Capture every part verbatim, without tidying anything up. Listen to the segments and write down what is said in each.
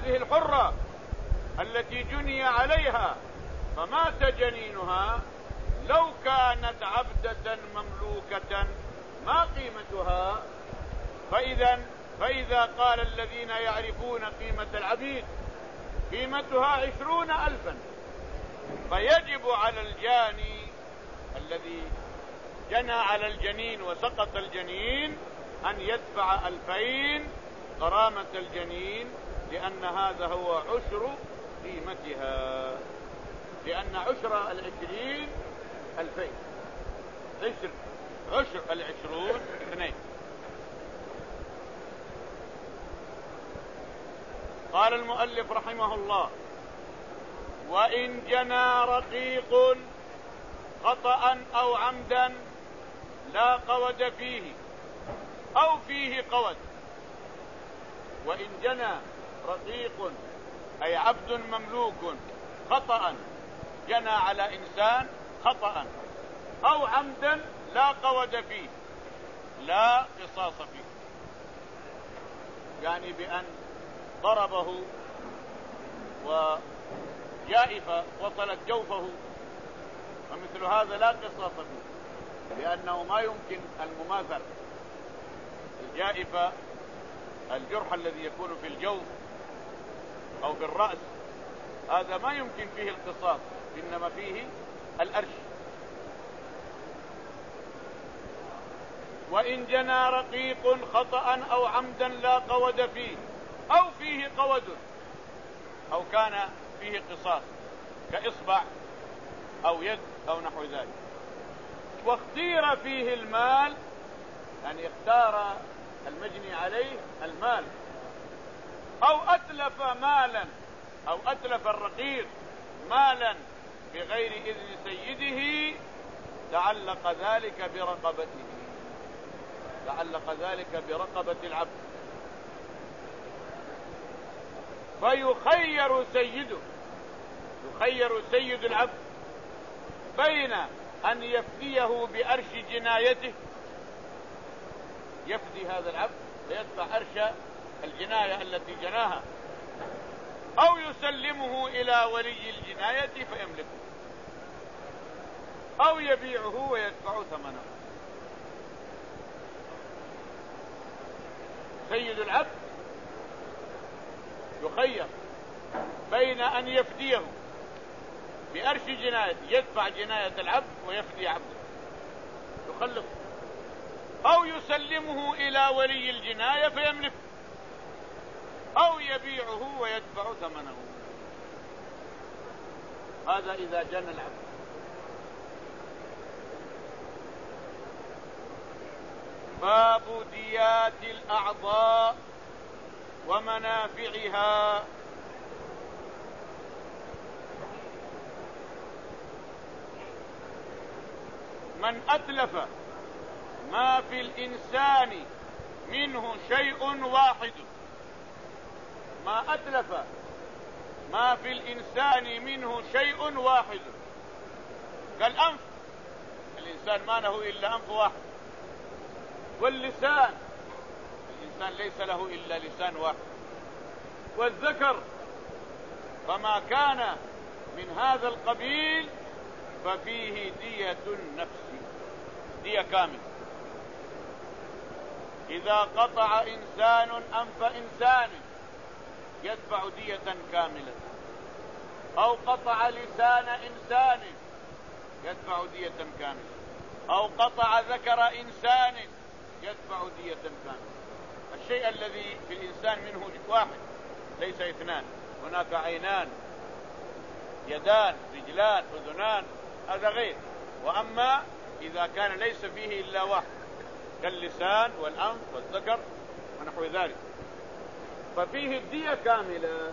هذه الحرة التي جني عليها فمات جنينها لو كانت عبدة مملوكة ما قيمتها؟ فإذا فإذا قال الذين يعرفون قيمة العبيد قيمتها عشرون ألفا، فيجب على الجاني الذي جنى على الجنين وسقط الجنين أن يدفع ألفين غرامة الجنين، لأن هذا هو عشر قيمتها، لأن عشر العشرين ألفين، عشر عشر العشرون اثنين. قال المؤلف رحمه الله: وإن جنى رقيق خطأ أو عمدا لا قود فيه أو فيه قود. وإن جنى رقيق أي عبد مملوك خطأ، جنى على إنسان خطأ أو عمدا لا قود فيه، لا قصاص فيه، يعني بأن ضربه وجائف وصلت جوفه، ومثل هذا لا قصاص فيه، لأنه ما يمكن المماثلة. الجائفة الجرح الذي يكون في الجوف أو في الرأس هذا ما يمكن فيه القصاص، إنما فيه الأرش. وإن جنى رقيق خطأ أو عمدا لا قود فيه أو فيه قود، أو كان فيه قصاص كإصبع أو يد أو نحو ذلك، واختير فيه المال، يعني اختار المجني عليه المال، أو أتلف مالا أو أتلف الرقيق مالا بغير إذن سيده، تعلق ذلك برقبته، تعلق ذلك برقبة العبد، فيخير سيده، يخير سيد العبد بين أن يفديه بأرش جنايته، يفدي هذا العبد ويدفع أرش الجناية التي جناها، أو يسلمه إلى ولي الجناية فيملكه، أو يبيعه ويدفع ثمنه. سيد العبد يخير بين أن يفديه بأرش جناية، يدفع جناية العبد ويفدي عبده يخلص، أو يسلمه إلى ولي الجناية فيملكه، أو يبيعه ويدفع ثمنه. هذا إذا جنى العبد. باب ديات الأعضاء ومنافعها. من أتلف ما في الإنسان منه شيء واحد، ما أتلف ما في الإنسان منه شيء واحد، كالأنف، الإنسان ما له إلا أنف واحد، واللسان، الإنسان ليس له إلا لسان واحد، والذكر، فما كان من هذا القبيل ففيه دية النفس، دية كاملة. إذا قطع إنسان أنف إنسان يدفع دية كاملة، أو قطع لسان إنسان يدفع دية كاملة، أو قطع ذكر إنسان يدفع دية كاملة. الشيء الذي في الإنسان منه واحد ليس اثنان، هناك عينان، يدان، رجلان، أذنان، هذا غير. وأما إذا كان ليس فيه إلا واحد كاللسان والأنف والذكر ونحو ذلك ففيه الدية كاملة.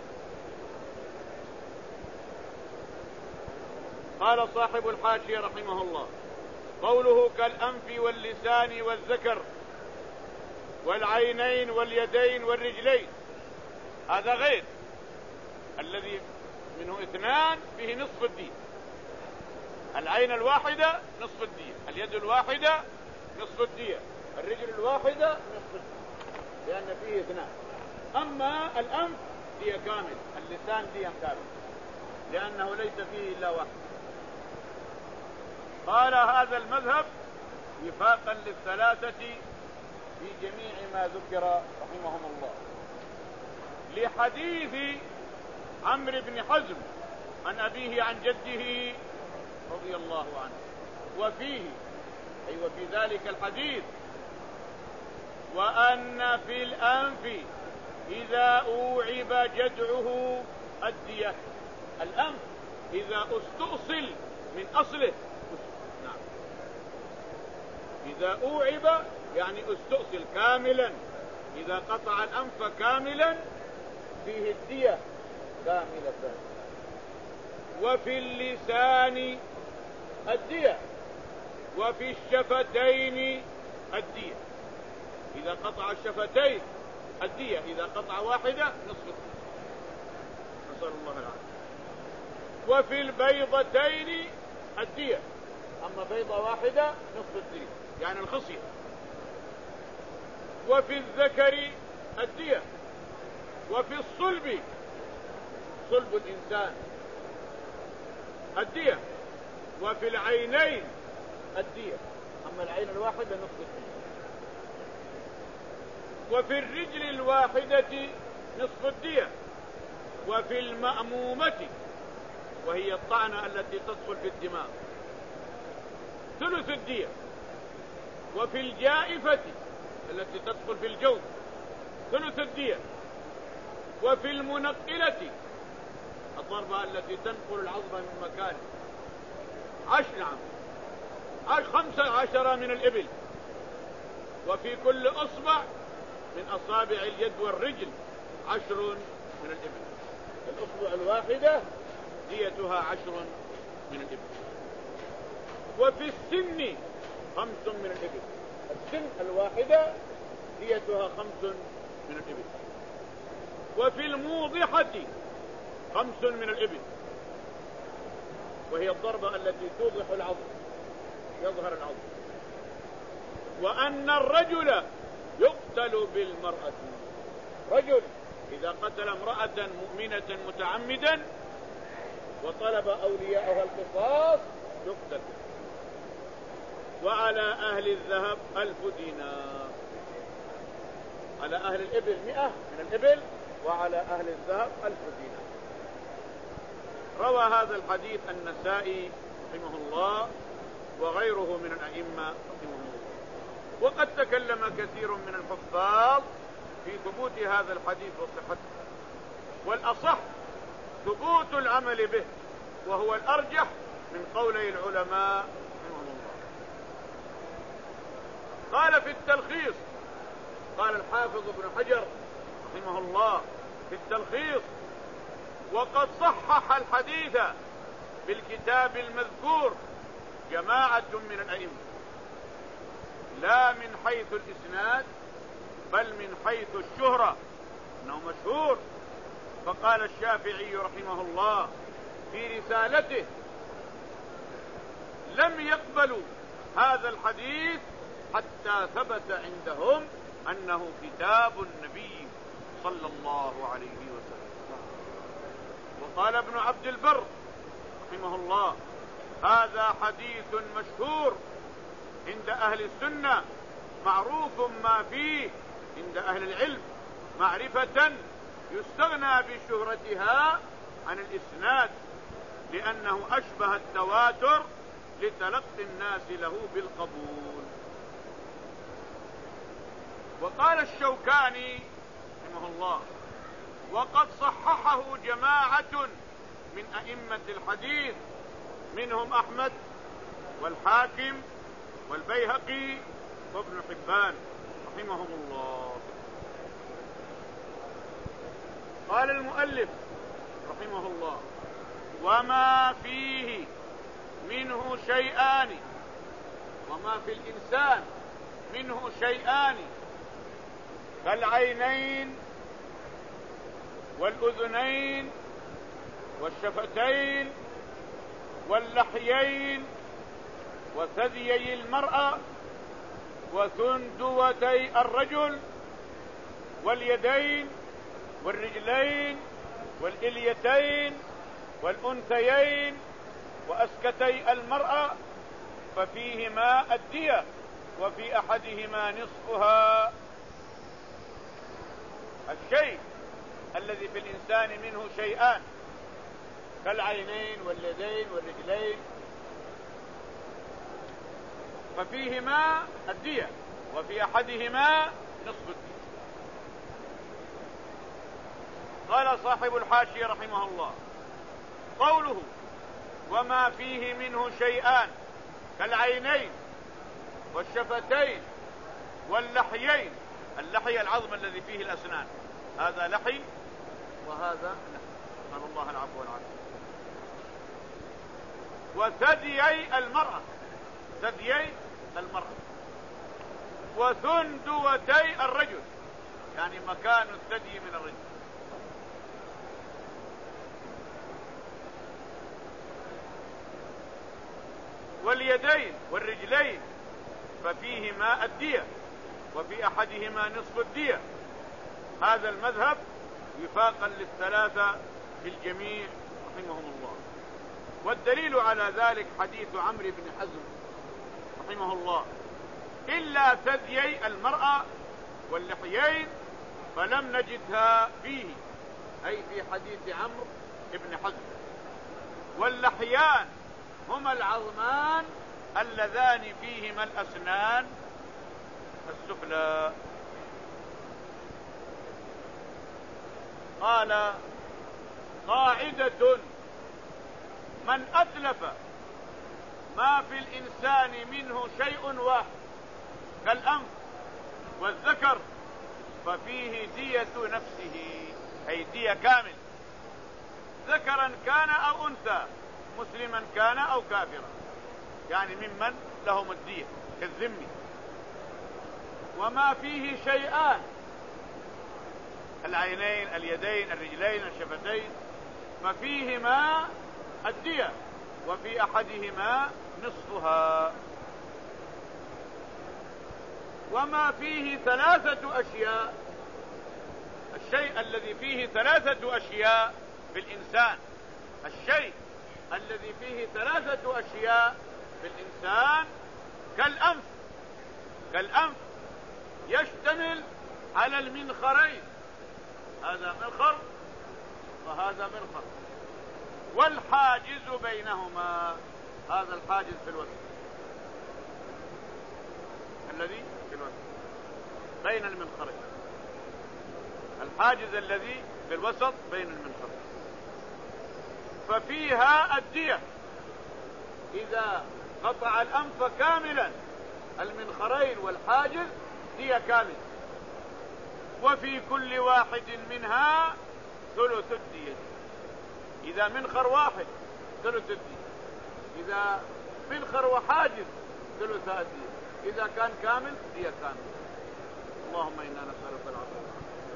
قال صاحب الحاشية رحمه الله: قوله كالأنف واللسان والذكر والعينين واليدين والرجلين هذا غير. الذي منه اثنان فيه نصف الدية، العين الواحدة نصف الدية، اليد الواحدة نصف الدية، الرجل الواحدة نصف الدية، لأن فيه اثنان. أما الأنف دية كامل، اللسان دية كامل، لأنه ليس فيه إلا واحد. قال هذا المذهب وفاقا للثلاثة في جميع ما ذكر رحمهم الله، لحديث عمرو بن حزم عن أبيه عن جده رضي الله عنه، وفيه أي أيوة وفي ذلك الحديث وأن في الأنف إذا أوعب جدعه الدية. الأنف إذا استؤصل من أصله، نعم، إذا أوعب يعني استؤصل كاملا، إذا قطع الأنف كاملا فيه الدية كاملة. وفي اللسان الدية، وفي الشفتين الدية، إذا قطع الشفتين الدية، إذا قطع واحدة نصف الدية، نسأل الله العافية. وفي البيضتين الدية، أما بيضة واحدة نصف الدية يعني الخصية. وفي الذكر الدية، وفي الصلب، صلب الإنسان الدية، وفي العينين الدية، أما العين الواحدة نصف الدية. وفي الرجل الواحدة نصف الدية. وفي المأمومة وهي الطعنة التي تدخل في الدماغ ثلث الدية. وفي الجائفة التي تدخل في الجوف ثلث الدية. وفي المنقلة الضربة التي تنقل العظم من مكانه عشر نعم عشر خمسة عشر من الإبل. وفي كل أصبع من أصابع اليد والرجل عشر من الإبل. الأصبع الواحدة ديتها عشر من الإبل. وفي السن خمس من الإبل. السن الواحدة ديتها خمس من الإبل. وفي الموضحة خمس من الإبل، وهي الضربة التي توضح العظم، يظهر العظم. وأن الرجل يقتل بالمرأة، رجل إذا قتل امرأة مؤمنة متعمدا وطلب أولياءها القصاص يقتل. وعلى أهل الذهب ألف دينار، على أهل الإبل مئة من الإبل، وعلى أهل الذهب ألف دينار. روى هذا الحديث النسائي رحمه الله وغيره من الأئمة رحمه الله. وقد تكلم كثير من الحفاظ في ثبوت هذا الحديث وصحته، والأصح ثبوت العمل به، وهو الأرجح من قولي العلماء رحمه الله. قال في التلخيص، قال الحافظ ابن حجر رحمه الله في التلخيص: وقد صحح الحديث بالكتاب المذكور جماعة من الأئمة، لا من حيث الإسناد بل من حيث الشهرة، انه مشهور. فقال الشافعي رحمه الله في رسالته: لم يقبلوا هذا الحديث حتى ثبت عندهم انه كتاب النبي صلى الله عليه وسلم. وقال ابن عبد البر رحمه الله: هذا حديث مشهور عند أهل السنة، معروف ما فيه عند أهل العلم معرفة يستغنى بشهرتها عن الإسناد، لأنه أشبه التواتر لتلقي الناس له بالقبول. وقال الشوكاني رحمه الله: وقد صححه جماعة من أئمة الحديث، منهم أحمد والحاكم والبيهقي وابن حبان رحمهم الله. قال المؤلف رحمه الله: وما فيه منه شيئان، وما في الإنسان منه شيئان كالعينين والأذنين والشفتين واللحيين وثديي المرأة وثندوتي الرجل واليدين والرجلين والإليتين والأنثيين وأسكتي المرأة ففيهما الدية وفي أحدهما نصفها. الشيء الذي في الإنسان منه شيئان كالعينين واليدين والرجلين ففيهما الدية وفي أحدهما نصف الدية. قال صاحب الحاشية رحمه الله: قوله وما فيه منه شيئان كالعينين والشفتين واللحيين. اللحي العظم الذي فيه الأسنان، هذا لحي وهذا لحي، نسأل الله العفو والعافية. وثديي المرأة، ثديي المرأة، وثندوتي الرجل، يعني مكان الثدي من الرجل. واليدين والرجلين ففيهما الدية وفي أحدهما نصف الدية. هذا المذهب وفاقا للثلاثة في الجميع رحمهم الله. والدليل على ذلك حديث عمرو بن حزم رحمه الله: إلا ثديي المرأة واللحيين فلم نجدها فيه، أي في حديث عمرو بن حزم. واللحيان هما العظمان اللذان فيهما الأسنان السفلى. قال: قاعدة: من أتلف ما في الإنسان منه شيء واحد كالأنف والذكر ففيه دية نفسه، أي دية كامل، ذكرا كان أو أنثى، مسلما كان أو كافرا، يعني ممن لهم الدية كالذمي. وما فيه شيئان العينين اليدين الرجلين الشفتين ففيهما الدية وفي أحدهما نصفها. وما فيه ثلاثة أشياء، الشيء الذي فيه ثلاثة أشياء في الإنسان، الشيء الذي فيه ثلاثة أشياء في الإنسان كالأنف، كالأنف يشتمل على المنخرين، هذا منخر وهذا منخر، والحاجز بينهما، هذا الحاجز في الوسط الذي في الوسط بين المنخرين، الحاجز الذي في الوسط بين المنخرين. ففيها الدية إذا قطع الأنف كاملا، المنخرين والحاجز دية كامل. وفي كل واحد منها ثلث الدية، إذا منخر واحد ثلث الدية، إذا منخر وحاجز ثلث الدية، إذا كان كامل دية كامل. اللهم إنا نسألك العافية.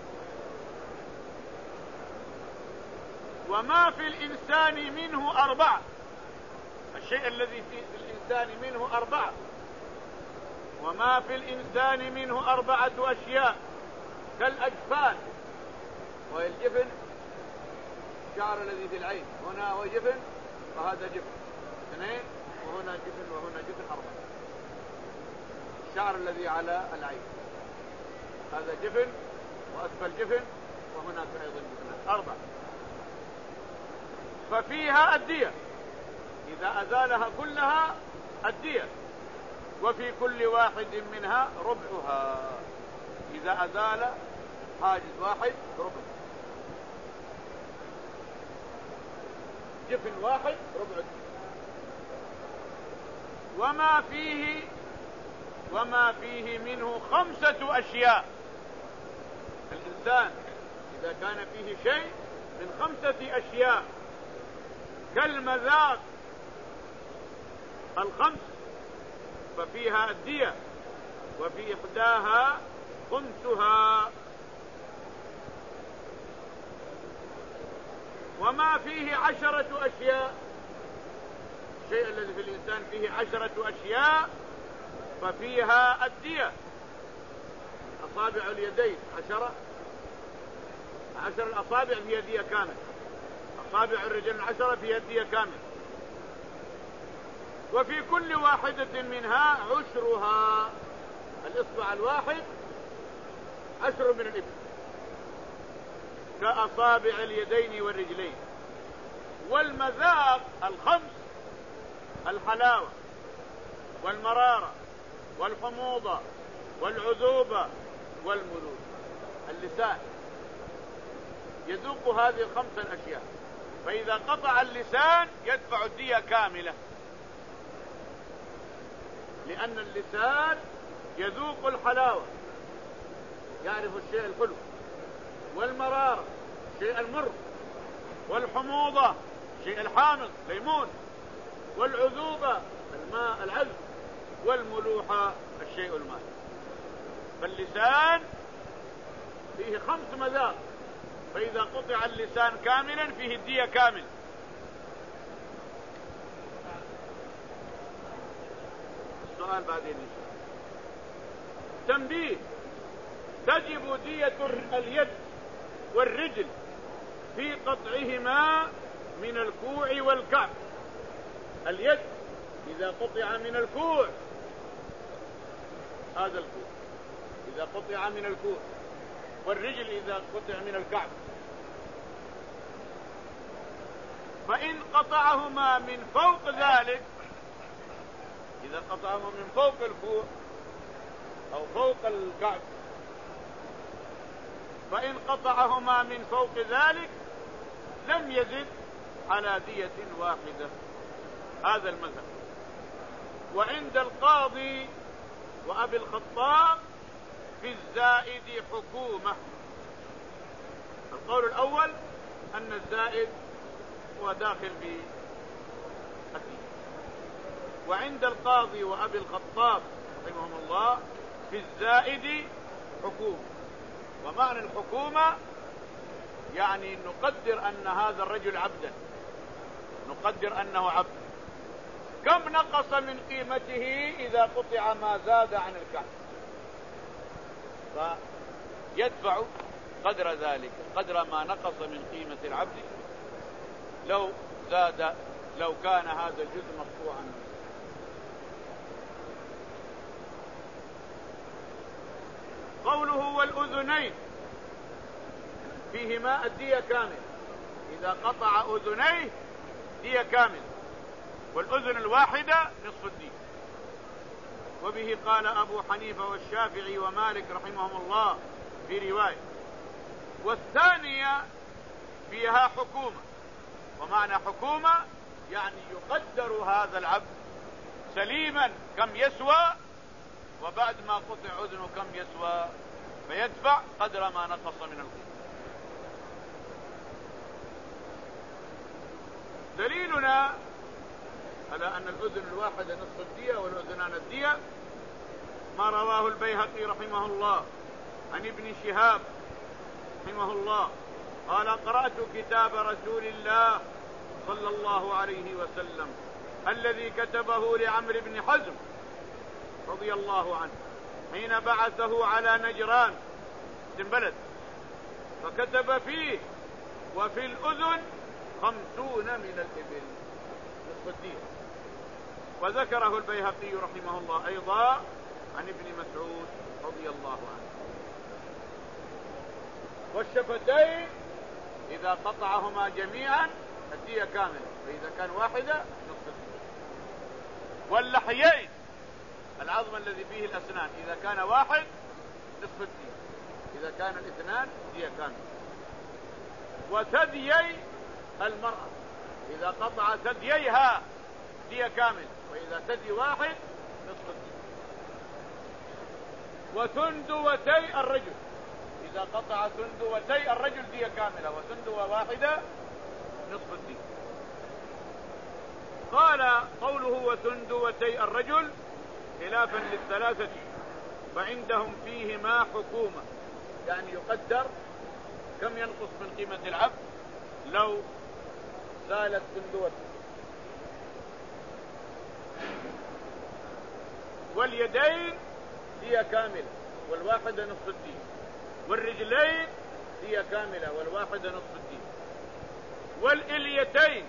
وما في الإنسان منه أربعة، الشيء الذي في الإنسان منه أربعة. وما في الإنسان منه أربعة أشياء كالأجفان، وهي الجفن، الشعر الذي في العين، هنا هو جفن وهذا جفن اثنين، وهنا جفن وهنا جفن أربعة. الشعر الذي على العين هذا جفن وأسفل جفن وهناك أيضا جفن أربعة. ففيها الدية إذا أزالها كلها الدية، وفي كل واحد منها ربعها، إذا أزال حاجز واحد ربع، جفن واحد ربع. وما فيه وما فيه منه خمسة أشياء، الإنسان إذا كان فيه شيء من خمسة أشياء كالمذاق الخمس ففيها الدية وفي إحداها خمسها. وما فيه عشرة أشياء، الشيء الذي في الإنسان فيه عشرة أشياء ففيها الدية. أصابع اليدين عشرة عشر الأصابع فيها دية كامل، أصابع الرجل العشرة فيها دية كامل. وفي كل واحدة منها عشرها، الإصبع الواحد عشر من الإبل كأصابع اليدين والرجلين. والمذاق الخمس: الحلاوة والمرارة والحموضة والعذوبة والملوك. اللسان يذوق هذه الخمس الأشياء، فإذا قطع اللسان يدفع الدية كاملة، لأن اللسان يذوق الحلاوة، يعرف الشيء الحلو، والمرارة الشيء المر، والحموضة الشيء الحامض ليمون، والعذوبة الماء العذب، والملوحة الشيء الماء. فاللسان فيه خمس مذاق، فإذا قطع اللسان كاملا فيه الدية كامل. السؤال بعدين إن شاء الله. تنبيه: تجب دية اليد والرجل في قطعهما من الكوع والكعب. اليد إذا قطع من الكوع، هذا الكوع إذا قطع من الكوع، والرجل إذا قطع من الكعب. فإن قطعهما من فوق ذلك، إذا قطعهما من فوق الكوع أو فوق الكعب، فإن قطعهما من فوق ذلك لم يزد على دية واحدة. هذا المذهب. وعند القاضي وأبي الخطاب في الزائد حكومة. القول الأول أن الزائد هو داخل في الدين. وعند القاضي وأبي الخطاب رحمهم الله في الزائد حكومة. ومعنى الحكومة يعني نقدر أن هذا الرجل عبدا، نقدر أنه عبد، كم نقص من قيمته إذا قطع ما زاد عن الكعب، فيدفع قدر ذلك، قدر ما نقص من قيمة العبد لو زاد، لو كان هذا الجزء مقطوعا. قوله والأذنين فيهما الدية كامل. إذا قطع أذنيه دية كامل، والأذن الواحدة نصف الدية. وبه قال أبو حنيفة والشافعي ومالك رحمهم الله في رواية. والثانية فيها حكومة. ومعنى حكومة يعني يقدر هذا العبد سليما كم يسوى، وبعد ما قطع أذنه كم يسوى، فيدفع قدر ما نقص من القيمة. دليلنا على أن الأذن الواحدة نصف الدية والأذنان الدية ما رواه البيهقي رحمه الله عن ابن شهاب رحمه الله قال: قرأت كتاب رسول الله صلى الله عليه وسلم الذي كتبه لعمرو بن حزم رضي الله عنه حين بعثه على نجران بلد، فكتب فيه: وفي الأذن خمسون من الإبل نصف الدين. وذكره البيهقي رحمه الله أيضا عن ابن مسعود رضي الله عنه. والشفتين إذا قطعهما جميعا الدية كاملة، فإذا كان واحدة نصف الدية. واللحيين العظم الذي فيه الأسنان إذا كان واحد نصف الدية، إذا كان الاثنان دية كاملة. وثديي المرأة إذا قطع ثدييها دية كاملة، وإذا ثدي واحد نصف الدية. وثندوتي الرجل إذا قطع ثندوتي الرجل دية كاملة، وثندوة واحدة نصف الدية. قال قوله وثندوتي الرجل خلافا للثلاثة فعندهم فيهما حكومة، يعني يقدر كم ينقص من قيمة العبد لو زالت ثندوته. واليدين دية كاملة والواحدة نصف الدية. والرجلين دية كاملة والواحدة نصف الدين. والإليتين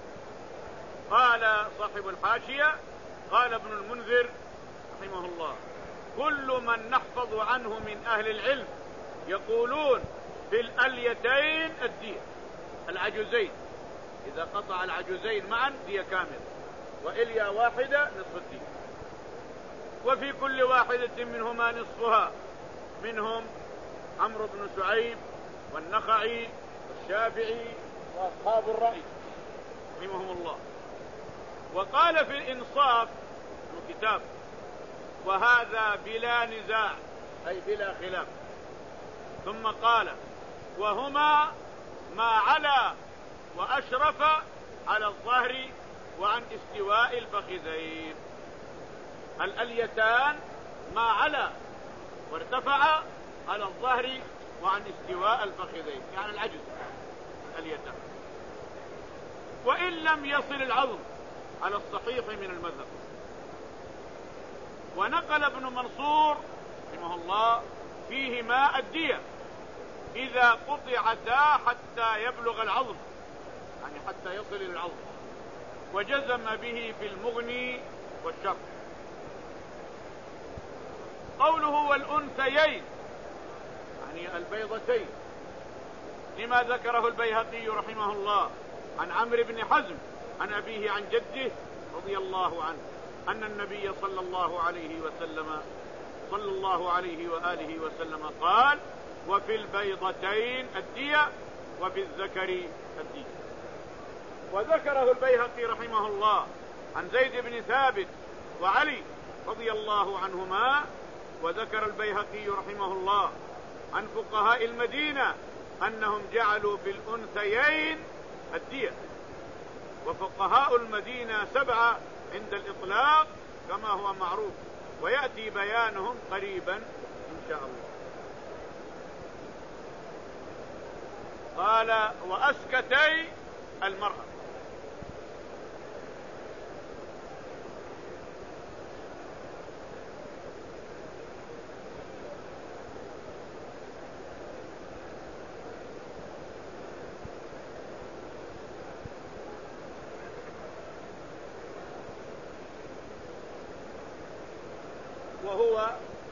قال صاحب الحاشية قال ابن المنذر رحمه الله كل من نحفظ عنه من أهل العلم يقولون في الأليتين الدية العجوزين، إذا قطع العجوزين معا دية كاملة، وإليا واحدة نصف الدين، وفي كل واحدة منهما نصفها، منهم عمرو بن شعيب والنخعي والشافعي وأصحاب الرأي رحمهم الله. وقال في الإنصاف الكتاب وهذا بلا نزاع أي بلا خلاف، ثم قال وهما ما علا وأشرف على الظهر وعن استواء الفخذين. الأليتان ما علا وارتفع على الظهر وعن استواء الفخذين، يعني العجز الأليتان، وإن لم يصل العظم على الصحيح من المذهب. ونقل ابن منصور رحمه الله فيهما الدية إذا قطعتا حتى يبلغ العظم، يعني حتى يصل إلى العظم، وجزم به في المغني والشرح. قوله والأنثيين يعني البيضتين، لما ذكره البيهقي رحمه الله عن عمرو بن حزم عن أبيه عن جده رضي الله عنه أن النبي صلى الله عليه وسلم صلى الله عليه وآله وسلم قال وفي البيضتين الدية وفي الذكر الدية. وذكره البيهقي رحمه الله عن زيد بن ثابت وعلي رضي الله عنهما. وذكر البيهقي رحمه الله عن فقهاء المدينة أنهم جعلوا في الأنثيين الدية، وفقهاء المدينة سبعة عند الإطلاق كما هو معروف، ويأتي بيانهم قريبا إن شاء الله. قال وأسكتي المرأة، وهو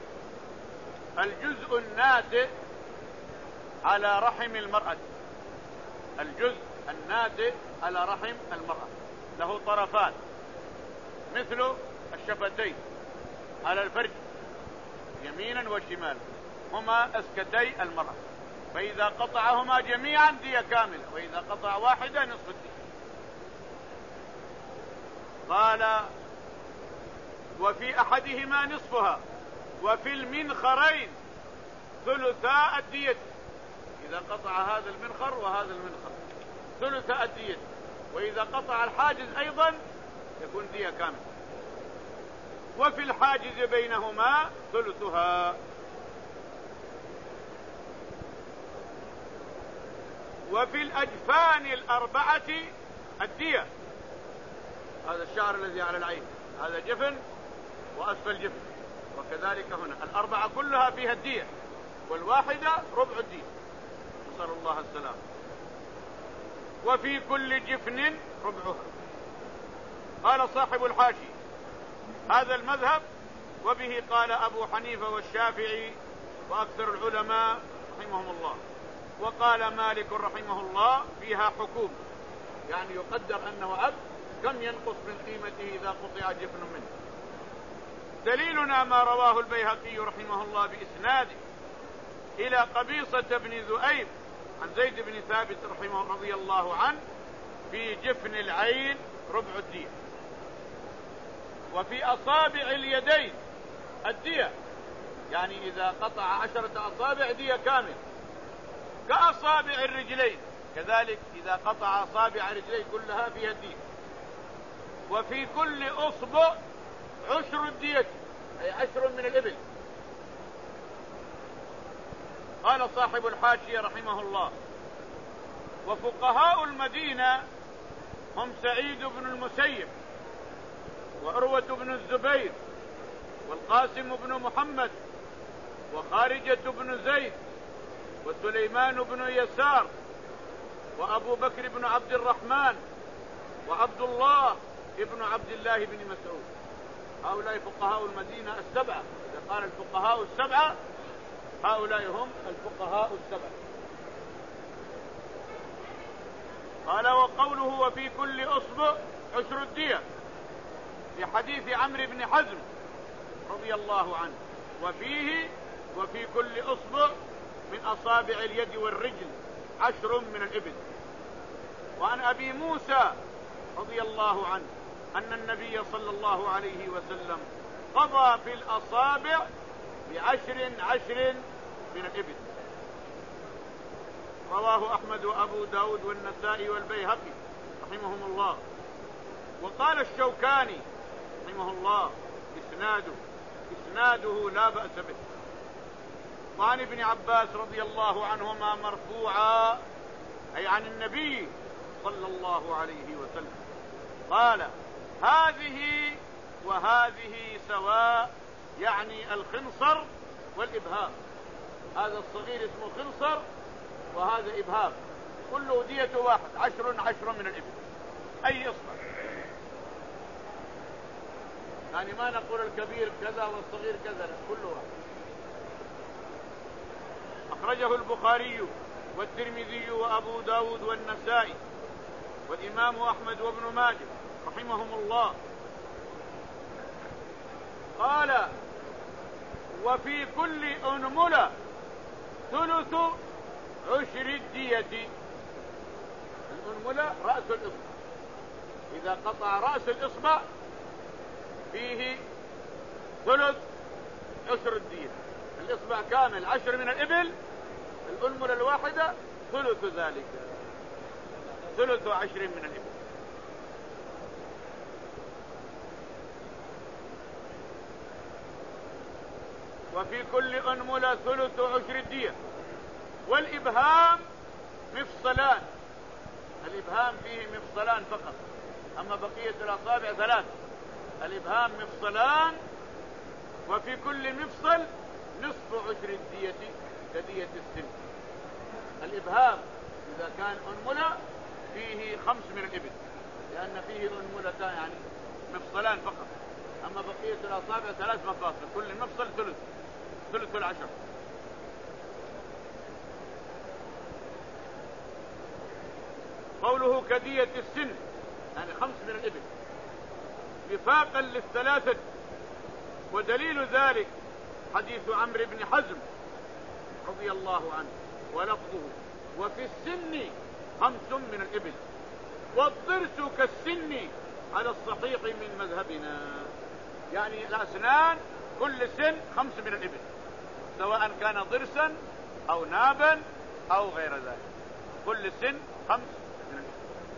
الجزء الناتئ على رحم المرأة، الجزء الناتئ على رحم المرأة له طرفان مثل الشفتين على الفرج يمينا وشمالا، هما أسكتي المرأة، فإذا قطعهما جميعا دية كاملة، وإذا قطع واحدة نصف الدية. قال وفي أحدهما نصفها وفي المنخرين ثلثاء الدية، إذا قطع هذا المنخر وهذا المنخر ثلثاء الدية، وإذا قطع الحاجز أيضا يكون دية كاملة، وفي الحاجز بينهما ثلثها. وفي الأجفان الأربعة الدية، هذا الشعر الذي على العين هذا جفن وأسفل جفن، وكذلك هنا الأربعة كلها فيها الدية، والواحدة ربع الدية، نسأل الله السلام. وفي كل جفن ربعها. قال صاحب الحاشي هذا المذهب وبه قال أبو حنيفة والشافعي وأكثر العلماء رحمهم الله. وقال مالك رحمه الله فيها حكوم، يعني يقدر أنه عبد كم ينقص من قيمته إذا قطع جفن منه. دليلنا ما رواه البيهقي رحمه الله بإسناده إلى قبيصة بن ذؤيب عن زيد بن ثابت رحمه رضي الله عنه في جفن العين ربع الدية. وفي أصابع اليدين الدية، يعني إذا قطع عشرة أصابع دية كامل، كأصابع الرجلين كذلك إذا قطع أصابع الرجلين كلها فيها الدية. وفي كل أصبع عشر الدية، أي عشر من الإبل. قال صاحب الحاشية رحمه الله وفقهاء المدينة هم سعيد بن المسيب وعروة بن الزبير والقاسم بن محمد وخارجة بن زيد وسليمان بن يسار وأبو بكر بن عبد الرحمن وعبد الله ابن عبد الله بن مسعود. هؤلاء فقهاء المدينة السبعة. إذا قال الفقهاء السبعة هؤلاء هم الفقهاء السبعة. قال وقوله وفي كل أصبع عشر الدية في حديث عمرو بن حزم رضي الله عنه، وفيه وفي كل أصبع من أصابع اليد والرجل عشر من الإبل. وعن أبي موسى رضي الله عنه أن النبي صلى الله عليه وسلم قضى في الأصابع بعشر عشر من الإبل. رواه أحمد وأبو داود والنسائي والبيهقي رحمهم الله. وقال الشوكاني رحمه الله إسناده إسناده لا بأس به. وعن ابن عباس رضي الله عنهما مرفوعا أي عن النبي صلى الله عليه وسلم قال هذه وهذه سواء، يعني الخنصر والإبهام. هذا الصغير اسمه خنصر وهذا إبهام، كله دية واحد، عشر عشر من الإبل أي إصبع. يعني ما نقول الكبير كذا والصغير كذا، كله واحد. أخرجه البخاري والترمذي وأبو داود والنسائي والإمام أحمد وابن ماجه رحمهم الله. قال وفي كل أنملة ثلث عشر الدية. الأنملة رأس الإصبع، إذا قطع رأس الإصبع فيه ثلث عشر الدية. الإصبع كامل عشر من الإبل، الأنملة الواحدة ثلث ذلك، ثلث عشر من الإبل. وفي كل أنملة ثلث عشر الدية. والإبهام مفصلان، الإبهام فيه مفصلان فقط، أما بقية الأصابع ثلاث. الإبهام مفصلان، وفي كل مفصل نصف عشر الدية كدية السن. الإبهام إذا كان أنملة فيه خمس من الإبل، لأن فيه أنملتان يعني مفصلان فقط، أما بقية الأصابع ثلاث مفاصل، كل مفصل ثلث ثلث العشر. قوله كدية السن يعني خمس من الإبل وفاقا للثلاثة. ودليل ذلك حديث عمرو بن حزم رضي الله عنه ولفظه وفي السن خمس من الإبل والضرس كالسن على الصحيح من مذهبنا. يعني الأسنان كل سن خمس من الإبل، سواء كان ضرسا أو نابا أو غير ذلك، كل سن خمس من الإبل.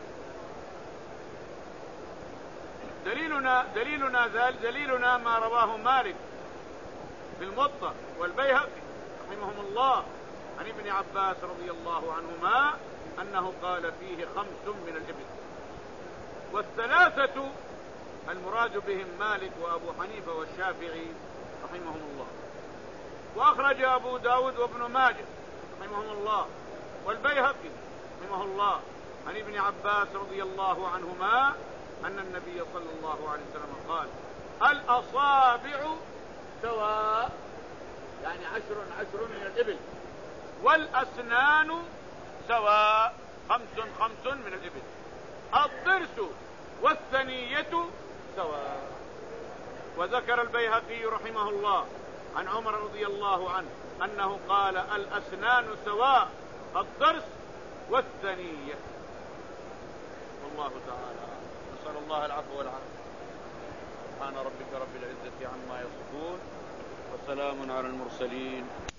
دليلنا دليلنا ذلك دليلنا ما رواه مالك في الموطأ والبيهقي رحمهم الله عن ابن عباس رضي الله عنهما أنه قال فيه خمس من الإبل. والثلاثة المراد بهم مالك وأبو حنيفة والشافعي رحمهم الله. وأخرج أبو داود وابن ماجه رحمهم الله والبيهقي رحمه الله عن ابن عباس رضي الله عنهما أن النبي صلى الله عليه وسلم قال الأصابع سواء، يعني عشر عشر من الإبل، والأسنان سواء، خمس خمس من الإبل، الضرس والثنية سواء. وذكر البيهقي رحمه الله عن عمر رضي الله عنه أنه قال الأسنان سواء، الضرس والثنية. والله تعالى نسأل الله العفو والعافية. سبحان ربك رب العزة عما يصفون وسلام على المرسلين.